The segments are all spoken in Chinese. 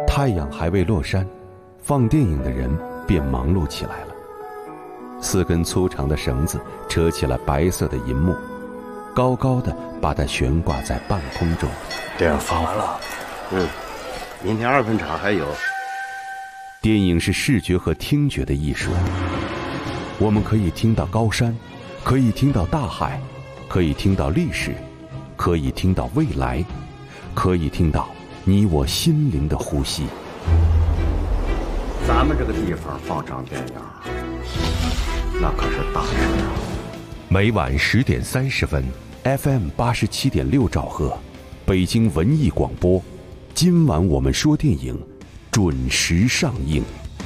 太阳还未落山，放电影的人便忙碌起来了。4根粗长的绳子扯起了白色的银幕，高高的把它悬挂在半空中。 电影放完了，明天2分场还有。 电影是视觉和听觉的艺术，我们可以听到高山，可以听到大海，可以听到历史，可以听到未来，可以听到你我心灵的呼吸。 咱们这个地方放场电影，那可是大事啊！ 每晚10点30分 ，FM 87.6兆赫，北京文艺广播。今晚我们说电影，准时上映。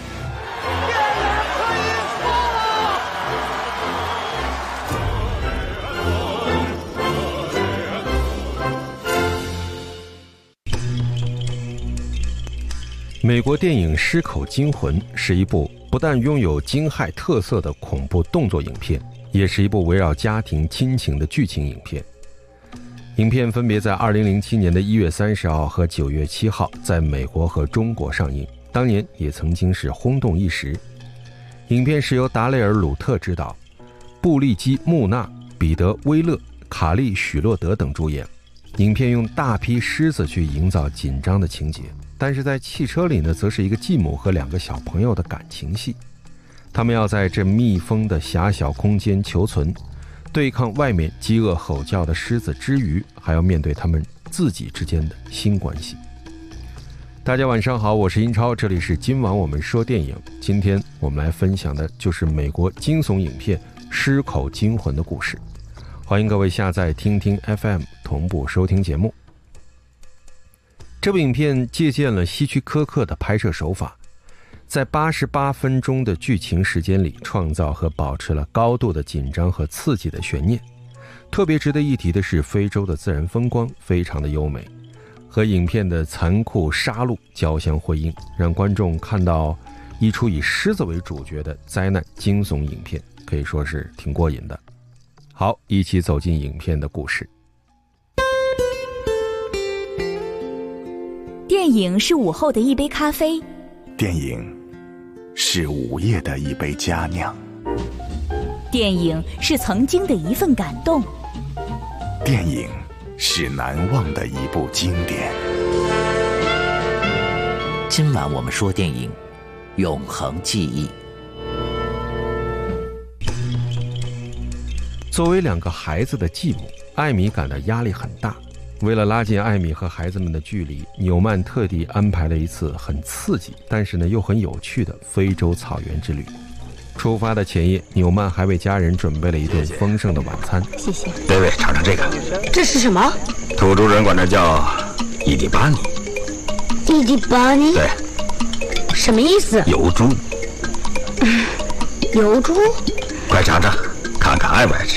美国电影《狮口惊魂》是一部不但拥有惊骇特色的恐怖动作影片，也是一部围绕家庭亲情的剧情影片。影片分别在2007年的1月30号和9月7号在美国和中国上映，当年也曾经是轰动一时。影片是由达雷尔·鲁特执导，布利基·穆纳、彼得·威勒、卡利·许洛德等主演。影片用大批狮子去营造紧张的情节，但是在汽车里呢，则是一个继母和2个小朋友的感情戏。他们要在这密封的狭小空间求存，对抗外面饥饿吼叫的狮子之余，还要面对他们自己之间的新关系。大家晚上好，我是英超，这里是今晚我们说电影。今天我们来分享的就是美国惊悚影片《狮口惊魂》的故事。欢迎各位下载听听 FM 同步收听节目。这部影片借鉴了希区柯克的拍摄手法，在88分钟的剧情时间里，创造和保持了高度的紧张和刺激的悬念。特别值得一提的是，非洲的自然风光非常的优美，和影片的残酷杀戮交相辉映，让观众看到一出以狮子为主角的灾难惊悚影片，可以说是挺过瘾的。好，一起走进影片的故事。 电影是午后的一杯咖啡， 电影是午夜的一杯佳酿， 电影是曾经的一份感动， 电影是难忘的一部经典。 今晚我们说电影，永恒记忆。 作为2个孩子的继母，艾米感到压力很大。为了拉近艾米和孩子们的距离，纽曼特地安排了一次很刺激但是呢又很有趣的非洲草原之旅。出发的前夜，纽曼还为家人准备了一顿丰盛的晚餐。 谢谢。 对对，尝尝这个。 这是什么？ 土著人管这叫伊迪巴尼。 伊迪巴尼？ 对。 什么意思？ 油猪。 油猪？ 快尝尝，看看爱不爱吃。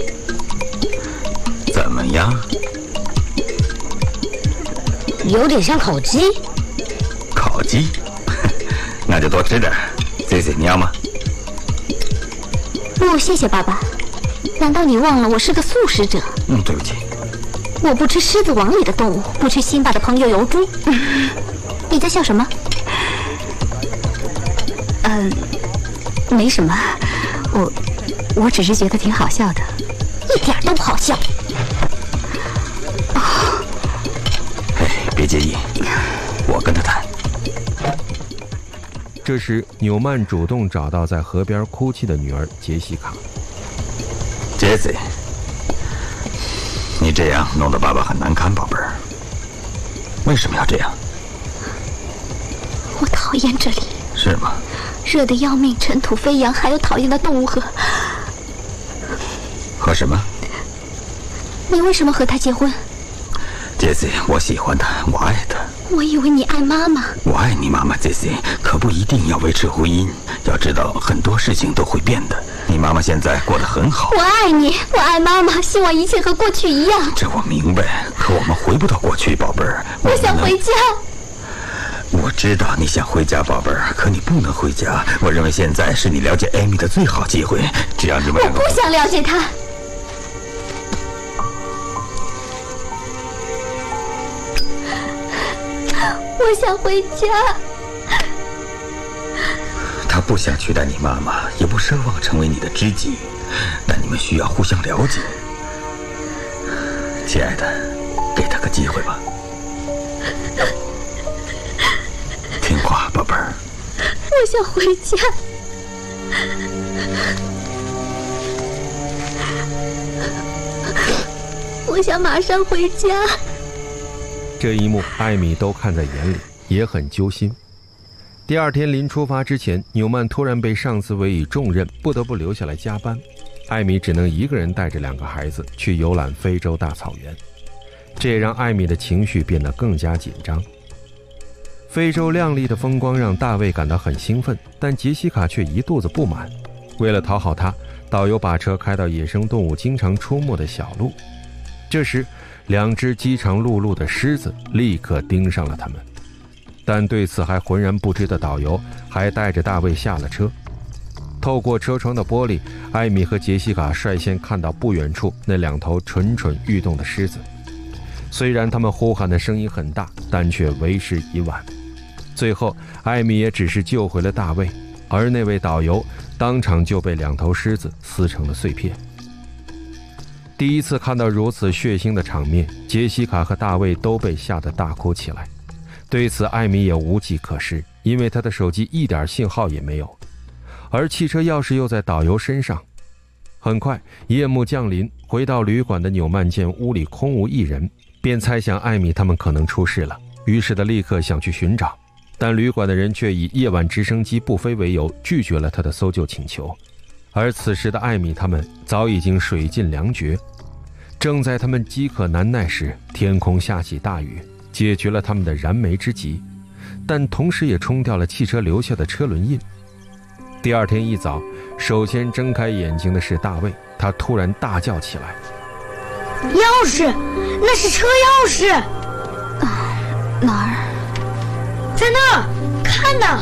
怎么样？ 有点像烤鸡。 烤鸡？那就多吃点。Cici，你要吗？ 不，谢谢爸爸。难道你忘了我是个素食者？ 对不起。 我不吃狮子王里的动物，不吃辛巴的朋友油猪。你在笑什么？没什么，我只是觉得挺好笑的。一点都不好笑。 别介意，我跟他谈。 这时，纽曼主动找到在河边哭泣的女儿杰西卡。 杰西，你这样弄得爸爸很难堪，宝贝儿。为什么要这样？ 我讨厌这里。 是吗？ 热得要命，尘土飞扬，还有讨厌的动物和什么？ 你为什么和他结婚？ 杰西，我喜欢他，我爱他。 我以为你爱妈妈。 我爱你妈妈，杰西，可不一定要维持婚姻。要知道，很多事情都会变的。你妈妈现在过得很好。 我爱你，我爱妈妈，希望一切和过去一样。 这我明白，可我们回不到过去，宝贝儿。 我想回家。 我知道你想回家，宝贝儿，可你不能回家。我认为现在是你了解艾米的最好机会，只要你们两个。 我不想了解她。 我想回家。 他不想取代你妈妈，也不奢望成为你的知己，但你们需要互相了解。亲爱的，给他个机会吧。听话，宝贝儿。 我想回家。我想马上回家。 这一幕，艾米都看在眼里，也很揪心。第二天临出发之前，纽曼突然被上司委以重任，不得不留下来加班。艾米只能一个人带着2个孩子去游览非洲大草原，这也让艾米的情绪变得更加紧张。非洲亮丽的风光让大卫感到很兴奋，但杰西卡却一肚子不满。为了讨好他，导游把车开到野生动物经常出没的小路。这时2只饥肠辘辘的狮子立刻盯上了他们，但对此还浑然不知的导游还带着大卫下了车。透过车窗的玻璃，艾米和杰西卡率先看到不远处那2头蠢蠢欲动的狮子。虽然他们呼喊的声音很大，但却为时已晚。最后艾米也只是救回了大卫，而那位导游当场就被2头狮子撕成了碎片。第一次看到如此血腥的场面，杰西卡和大卫都被吓得大哭起来。对此艾米也无计可施，因为他的手机一点信号也没有，而汽车钥匙又在导游身上。很快夜幕降临，回到旅馆的纽曼见屋里空无一人，便猜想艾米他们可能出事了，于是他立刻想去寻找，但旅馆的人却以夜晚直升机不飞为由，拒绝了他的搜救请求。而此时的艾米他们早已经水尽粮绝。正在他们饥渴难耐时，天空下起大雨，解决了他们的燃眉之急，但同时也冲掉了汽车留下的车轮印。第二天一早，首先睁开眼睛的是大卫，他突然大叫起来： 钥匙，那是车钥匙。哪儿？在那儿，看呐。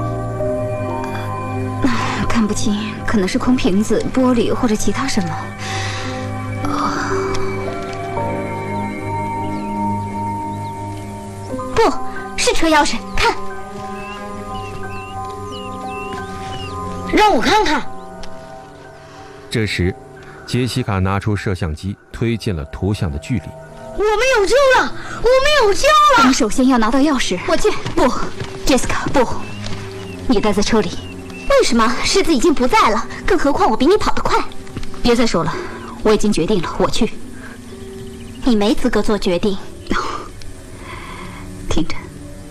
看不清，可能是空瓶子、玻璃或者其他什么。 不是车钥匙，看，让我看看。 这时杰西卡拿出摄像机，推进了图像的距离。 我们有救了，我们有救了。 我们首先要拿到钥匙。 我去。 不 Jessica， 不，你待在车里。 为什么？狮子已经不在了，更何况我比你跑得快。 别再说了，我已经决定了，我去。 你没资格做决定。 听着，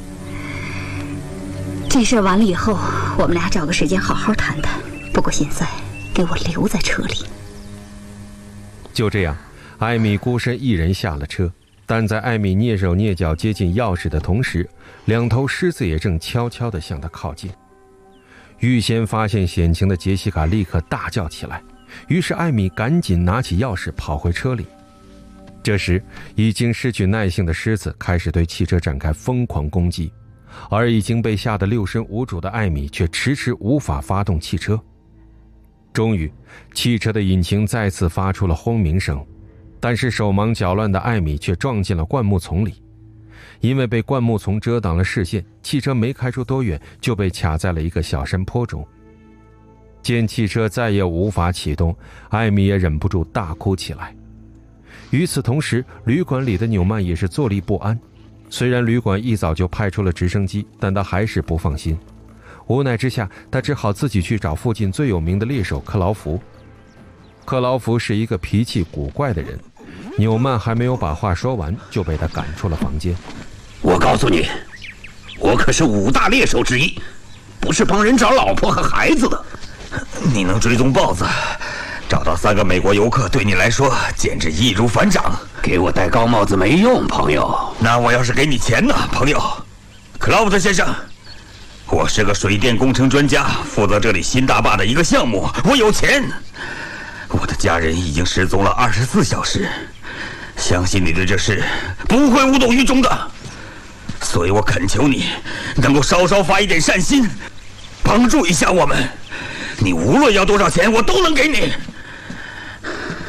这事儿完了以后，我们俩找个时间好好谈谈。不过现在给我留在车里。 就这样，艾米孤身一人下了车，但在艾米蹑手蹑脚接近钥匙的同时，2头狮子也正悄悄地向她靠近。预先发现险情的杰西卡立刻大叫起来，于是艾米赶紧拿起钥匙跑回车里。这时已经失去耐性的狮子开始对汽车展开疯狂攻击，而已经被吓得六神无主的艾米却迟迟无法发动汽车。终于汽车的引擎再次发出了轰鸣声，但是手忙脚乱的艾米却撞进了灌木丛里。因为被灌木丛遮挡了视线，汽车没开出多远就被卡在了一个小山坡中。见汽车再也无法启动，艾米也忍不住大哭起来。与此同时，旅馆里的纽曼也是坐立不安。虽然旅馆一早就派出了直升机，但他还是不放心。无奈之下，他只好自己去找附近最有名的猎手克劳福。克劳福是一个脾气古怪的人，纽曼还没有把话说完，就被他赶出了房间。 我告诉你，我可是5大猎手之一，不是帮人找老婆和孩子的。 你能追踪豹子，找到3个美国游客，对你来说简直易如反掌。 给我戴高帽子没用，朋友。 那我要是给你钱呢，朋友？克劳福特先生，我是个水电工程专家，负责这里新大坝的一个项目，我有钱。我的家人已经失踪了24小时，相信你对这事不会无动于衷的，所以我恳求你能够稍稍发一点善心，帮助一下我们。你无论要多少钱，我都能给你，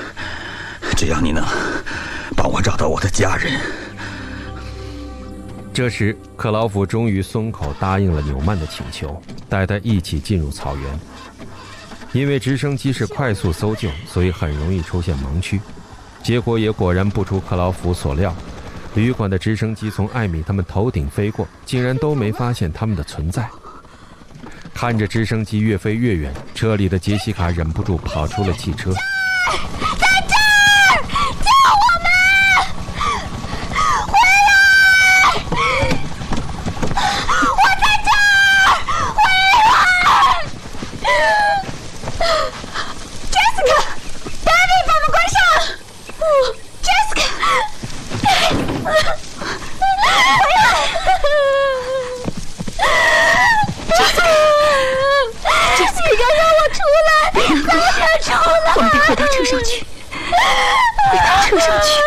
只要你能帮我找到我的家人。 这时，克劳弗终于松口答应了纽曼的请求，带他一起进入草原。因为直升机是快速搜救，所以很容易出现盲区。结果也果然不出克劳弗所料，旅馆的直升机从艾米他们头顶飞过，竟然都没发现他们的存在。看着直升机越飞越远，车里的杰西卡忍不住跑出了汽车。 在这儿！救我们！回来！我在这儿！回来 ！Jessica， 把门关上。Jessica， 回来 ！Jessica， 要让我出来！快点出来！ 我们得回到车上去，回到车上去。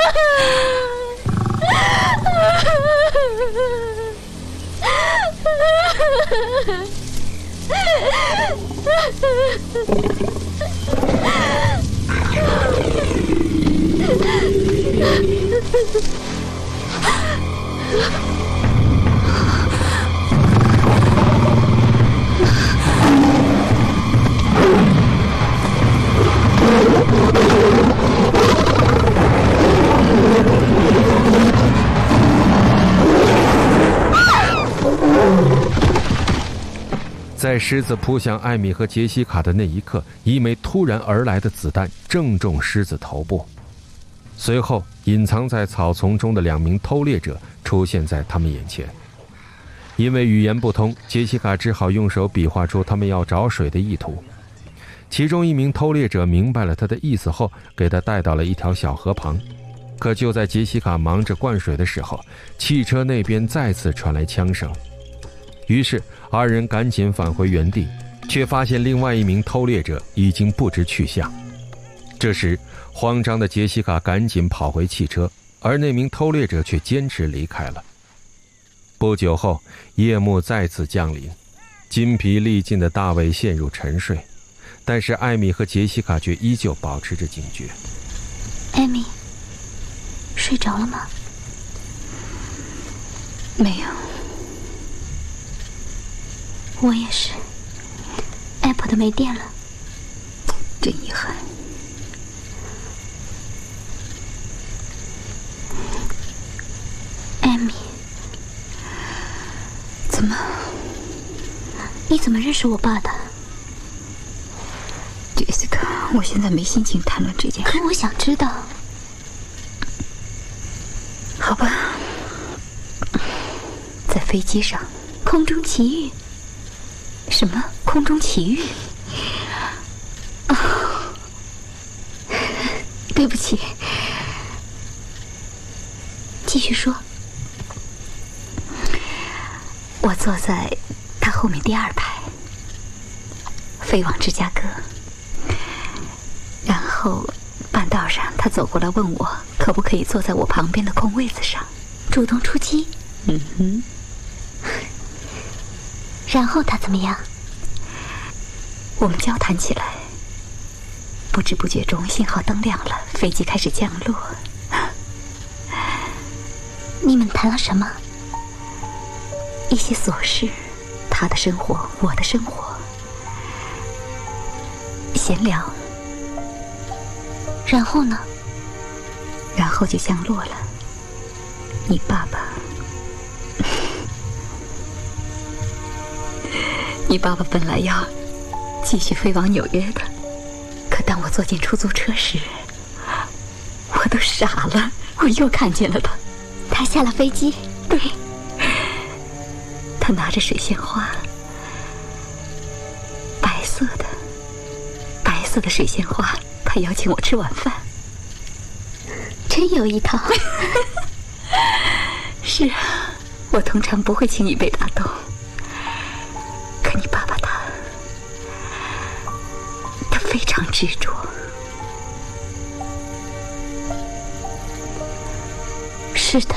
在狮子扑向艾米和杰西卡的那一刻，一枚突然而来的子弹正中狮子头部。随后，隐藏在草丛中的2名偷猎者出现在他们眼前。因为语言不通，杰西卡只好用手比划出他们要找水的意图。其中一名偷猎者明白了他的意思后，给他带到了一条小河旁。可就在杰西卡忙着灌水的时候，汽车那边再次传来枪声。于是2人赶紧返回原地，却发现另外一名偷猎者已经不知去向。这时慌张的杰西卡赶紧跑回汽车，而那名偷猎者却坚持离开了。不久后，夜幕再次降临，筋疲力尽的大卫陷入沉睡，但是艾米和杰西卡却依旧保持着警觉。 艾米，睡着了吗？ 没有。 我也是 ，iPod 没电了， 真遗憾。 艾米， 怎么？ 你怎么认识我爸的？ Jessica， 我现在没心情谈论这件事。 可我想知道。 好吧，在飞机上， 空中奇遇。 什么？空中奇遇？ 对不起，继续说。 我坐在他后面第2排，飞往芝加哥。然后半道上，他走过来问我可不可以坐在我旁边的空位子上， 主动出击。 嗯哼。 然后他怎么样？ 我们交谈起来，不知不觉中信号灯亮了，飞机开始降落。 你们谈了什么？ 一些琐事，他的生活，我的生活，闲聊。 然后呢？ 然后就降落了。你爸爸。你爸爸本来要继续飞往纽约的，可当我坐进出租车时，我都傻了。我又看见了他， 他下了飞机。 对，他拿着水仙花，白色的水仙花。他邀请我吃晚饭， 真有一套。 是啊，我通常不会轻易被打动。可你爸爸他非常执着。 是的。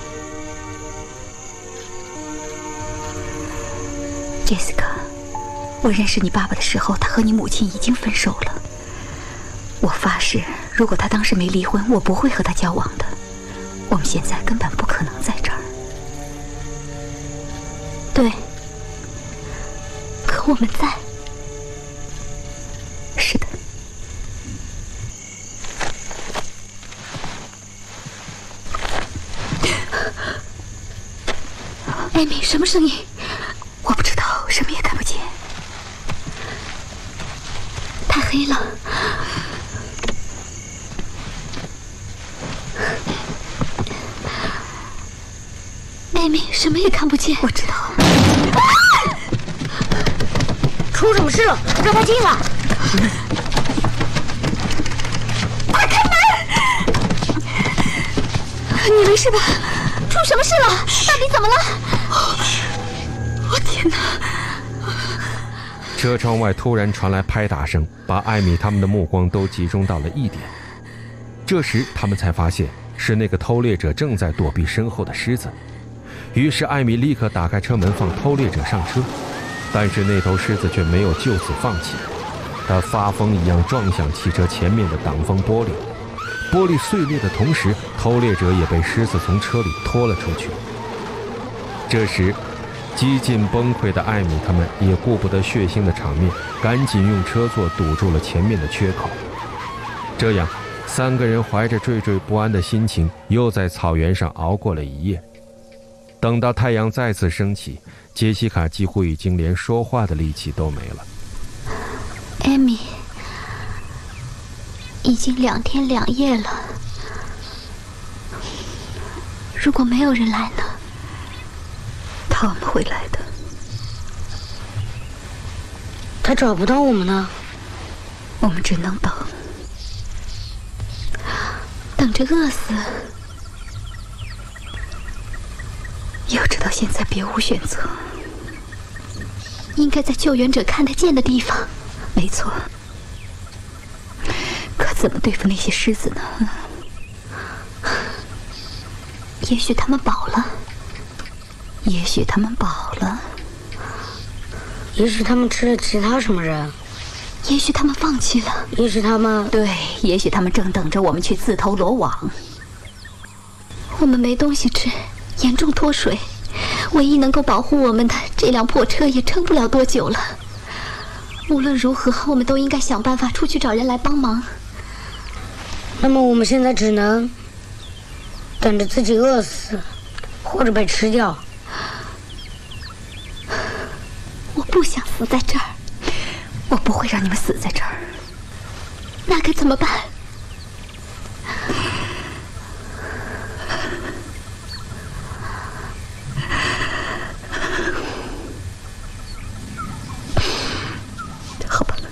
Jessica， 我认识你爸爸的时候，他和你母亲已经分手了。我发誓，如果他当时没离婚，我不会和他交往的。我们现在根本不可能在这儿。 对，可我们在。是的。艾米，什么声音？我不知道，什么也看不见。太黑了。艾米，什么也看不见。我知道。 出什么事了？让他进来！ 快开门！你没事吧？出什么事了？到底怎么了？我天哪！ 车窗外突然传来拍打声，把艾米他们的目光都集中到了一点。这时他们才发现是那个偷猎者正在躲避身后的狮子。于是艾米立刻打开车门放偷猎者上车，但是那头狮子却没有就此放弃，它发疯一样撞向汽车前面的挡风玻璃，玻璃碎裂的同时，偷猎者也被狮子从车里拖了出去。这时几近崩溃的艾米他们也顾不得血腥的场面，赶紧用车座堵住了前面的缺口。这样3个人怀着惴惴不安的心情又在草原上熬过了一夜。等到太阳再次升起，杰西卡几乎已经连说话的力气都没了。 艾米，已经2天2夜了，如果没有人来呢？他们会来的。 他找不到我们呢？ 我们只能等，等着饿死。要知道现在别无选择，应该在救援者看得见的地方。没错，可怎么对付那些狮子呢？也许他们饱了，也许他们饱了， 也许他们吃了其他什么人， 也许他们放弃了， 也许他们…… 对，也许他们正等着我们去自投罗网。我们没东西吃，严重脱水，唯一能够保护我们的这辆破车也撑不了多久了。无论如何，我们都应该想办法出去找人来帮忙。 那么我们现在只能等着自己饿死，或者被吃掉。 我不想死在这儿，我不会让你们死在这儿。那该怎么办？好吧，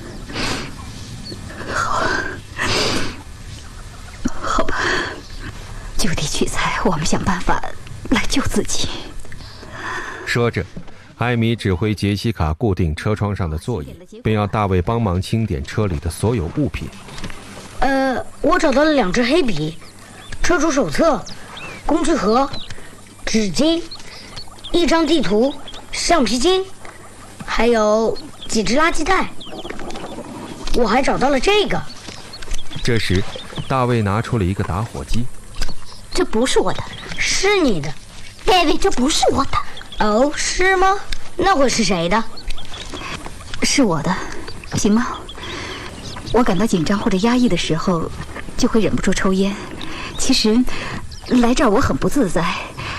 好吧，就地取材，我们想办法来救自己。 说着，艾米指挥杰西卡固定车窗上的座椅，并要大卫帮忙清点车里的所有物品。 我找到了2支黑笔、车主手册、工具盒、纸巾、1张地图、橡皮筋，还有几只垃圾袋。我还找到了这个。 这时，大卫拿出了一个打火机。 这不是我的。 是你的。 David，这不是我的。 哦，是吗？那会是谁的？ 是我的，行吗？我感到紧张或者压抑的时候，就会忍不住抽烟。其实，来这儿我很不自在，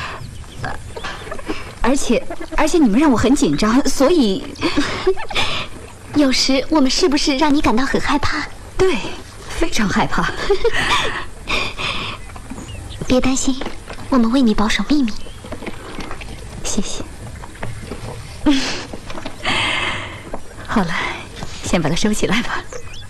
而且你们让我很紧张，所以有时我们是不是让你感到很害怕？对，非常害怕。别担心，我们为你保守秘密。谢谢。好了，先把它收起来吧。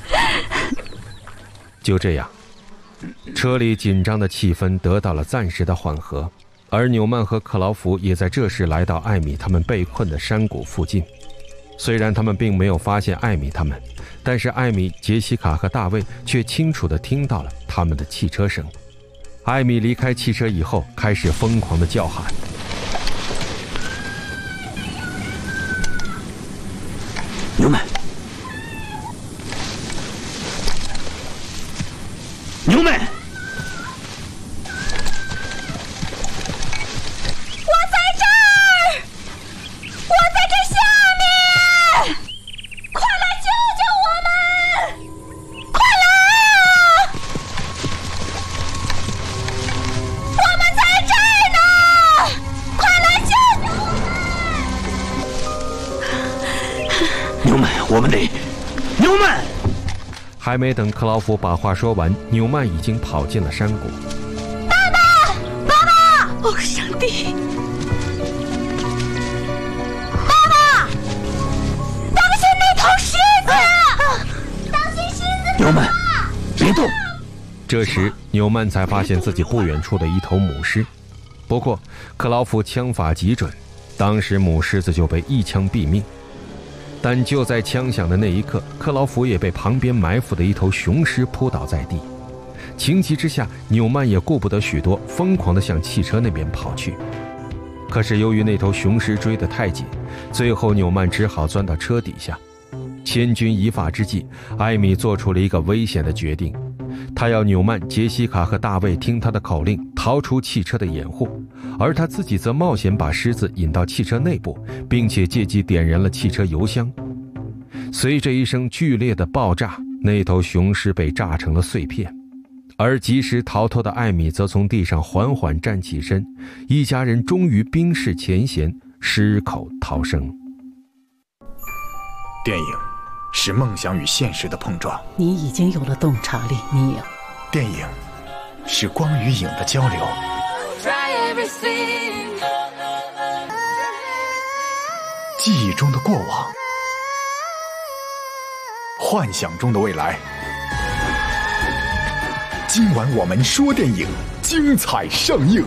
就这样，车里紧张的气氛得到了暂时的缓和，而纽曼和克劳福也在这时来到艾米他们被困的山谷附近。虽然他们并没有发现艾米他们，但是艾米、杰西卡和大卫却清楚地听到了他们的汽车声。艾米离开汽车以后，开始疯狂地叫喊。 纽曼，纽曼， 我在这儿！ 我们得……纽曼！ 还没等克劳福把话说完，纽曼已经跑进了山谷。 爸爸，爸爸！哦，上帝！爸爸，当心那头狮子！当心狮子！ 纽曼，别动！ 这时，纽曼才发现自己不远处的一头母狮。不过，克劳福枪法极准，当时母狮子就被一枪毙命。但就在枪响的那一刻，克劳福也被旁边埋伏的一头雄狮扑倒在地。情急之下，纽曼也顾不得许多，疯狂地向汽车那边跑去。可是由于那头雄狮追得太紧，最后纽曼只好钻到车底下。千钧一发之际，艾米做出了一个危险的决定，他要纽曼、杰西卡和大卫听他的口令，逃出汽车的掩护，而他自己则冒险把狮子引到汽车内部，并且借机点燃了汽车油箱。随着一声剧烈的爆炸，那头雄狮被炸成了碎片，而及时逃脱的艾米则从地上缓缓站起身，一家人终于冰释前嫌，狮口逃生。 电影是梦想与现实的碰撞， 你已经有了洞察力，尼尔。 电影是光与影的交流，记忆中的过往，幻想中的未来。今晚我们说电影，精彩上映。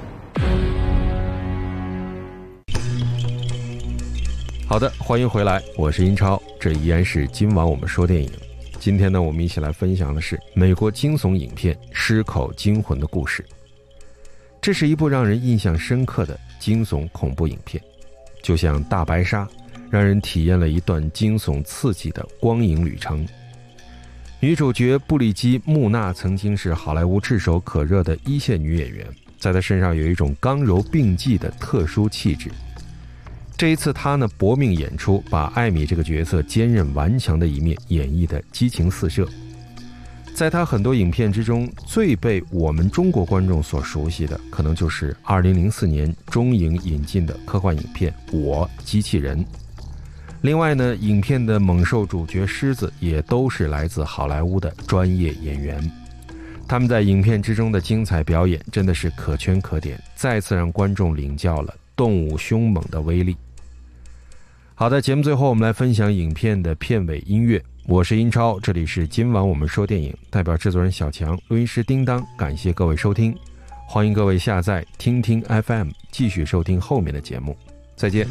好的，欢迎回来，我是英超，这依然是今晚我们说电影。今天呢，我们一起来分享的是美国惊悚影片《狮口惊魂》的故事。这是一部让人印象深刻的惊悚恐怖影片，就像大白鲨，让人体验了一段惊悚刺激的光影旅程。女主角布里基·穆纳曾经是好莱坞炙手可热的一线女演员，在她身上有一种刚柔并济的特殊气质。这一次她呢搏命演出，把艾米这个角色坚韧顽强的一面演绎得激情四射。在她很多影片之中，最被我们中国观众所熟悉的，可能就是2004年中影引进的科幻影片《我，机器人》。另外呢，影片的猛兽主角狮子也都是来自好莱坞的专业演员。他们在影片之中的精彩表演真的是可圈可点，再次让观众领教了动物凶猛的威力。好的，节目最后我们来分享影片的片尾音乐。我是英超，这里是今晚我们说电影，代表制作人小强，录音师叮当，感谢各位收听，欢迎各位下载听听 FM， 继续收听后面的节目，再见。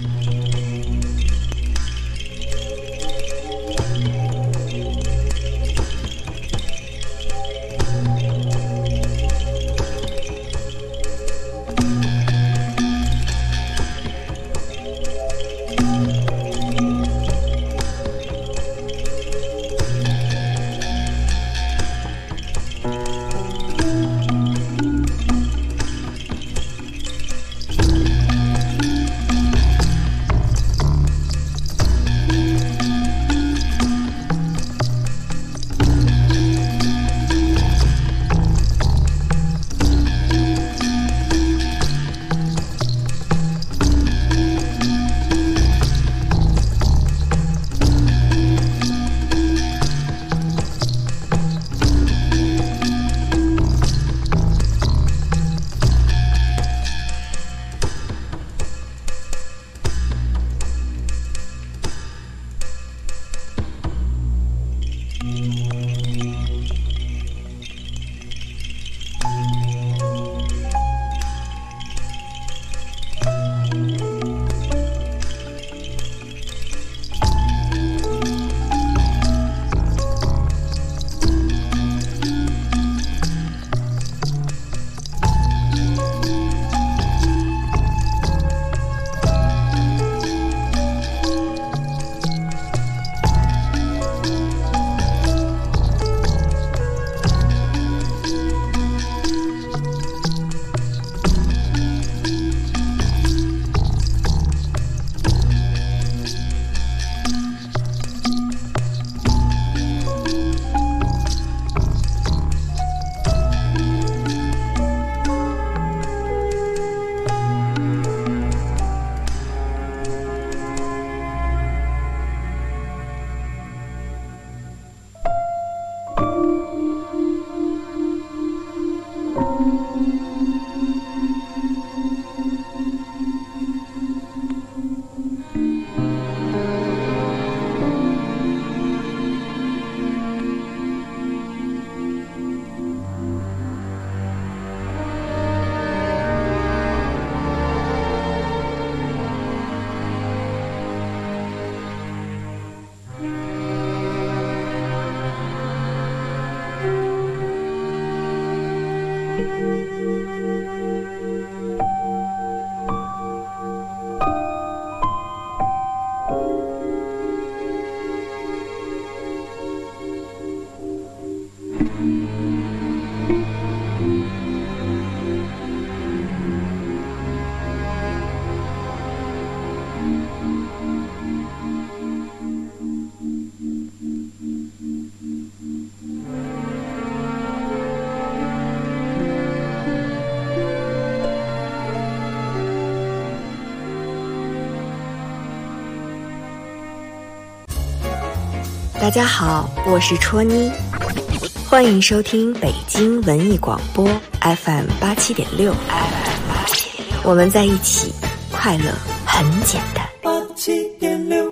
大家好，我是戳妮，欢迎收听北京文艺广播 FM 87.6，我们在一起，快乐很简单。87.6。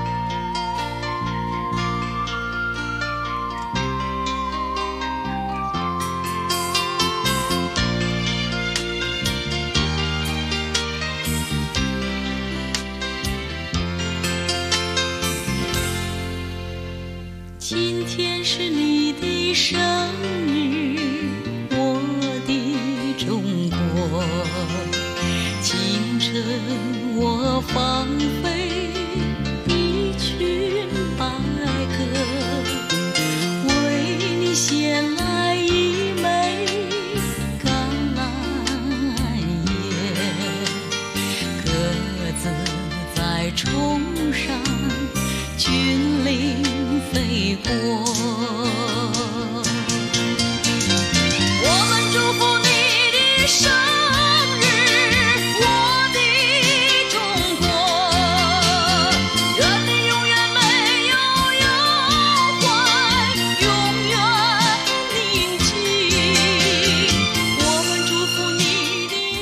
今天是你的生日，我的中国。清晨我放飞一群白鸽，为你衔来一枚橄榄叶。鸽子在冲上君临飞过，我们祝福你的生日，我的中国，愿你永远没有忧患，永远宁静。我们祝福你的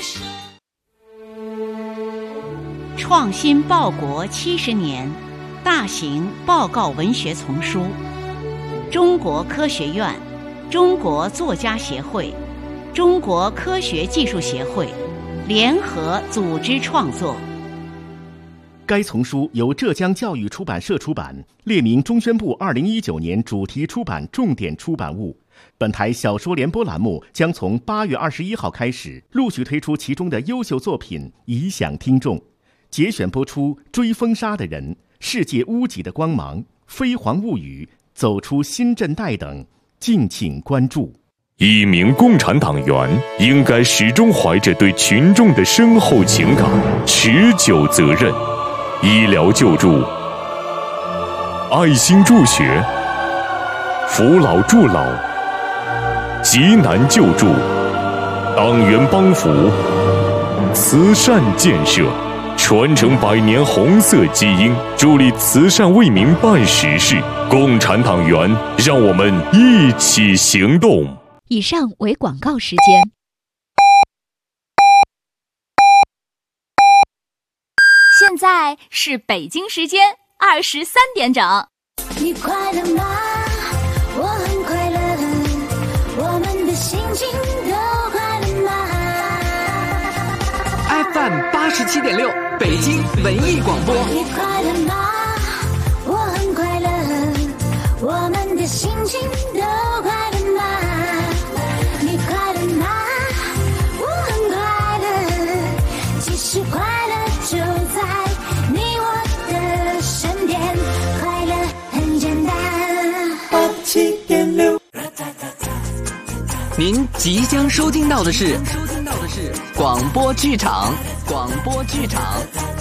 生。 创新报国70年。大型报告文学丛书，中国科学院、中国作家协会、中国科学技术协会联合组织创作。 该丛书由浙江教育出版社出版，列明中宣部2019年主题出版重点出版物。本台小说联播栏目将从8月21号开始陆续推出其中的优秀作品，以享听众。节选播出《追风沙的人》、世界屋脊的光芒、飞黄物语、走出新震带等，敬请关注。 一名共产党员应该始终怀着对群众的深厚情感、持久责任。医疗救助、爱心助学、扶老助老、急难救助、党员帮扶、慈善建设，传承100年红色基因，助力慈善为民办实事。共产党员，让我们一起行动。 以上为广告时间。现在是北京时间23点整。 你快乐吗？我很快乐，我们的心情都快乐吗？ FM 87.6，北京文艺广播。 你快乐吗？我很快乐，我们的心情都快乐吗？你快乐吗？我很快乐，其实快乐就在你我的身边，快乐很简单。87.6。 您即将收听到的是广播剧场。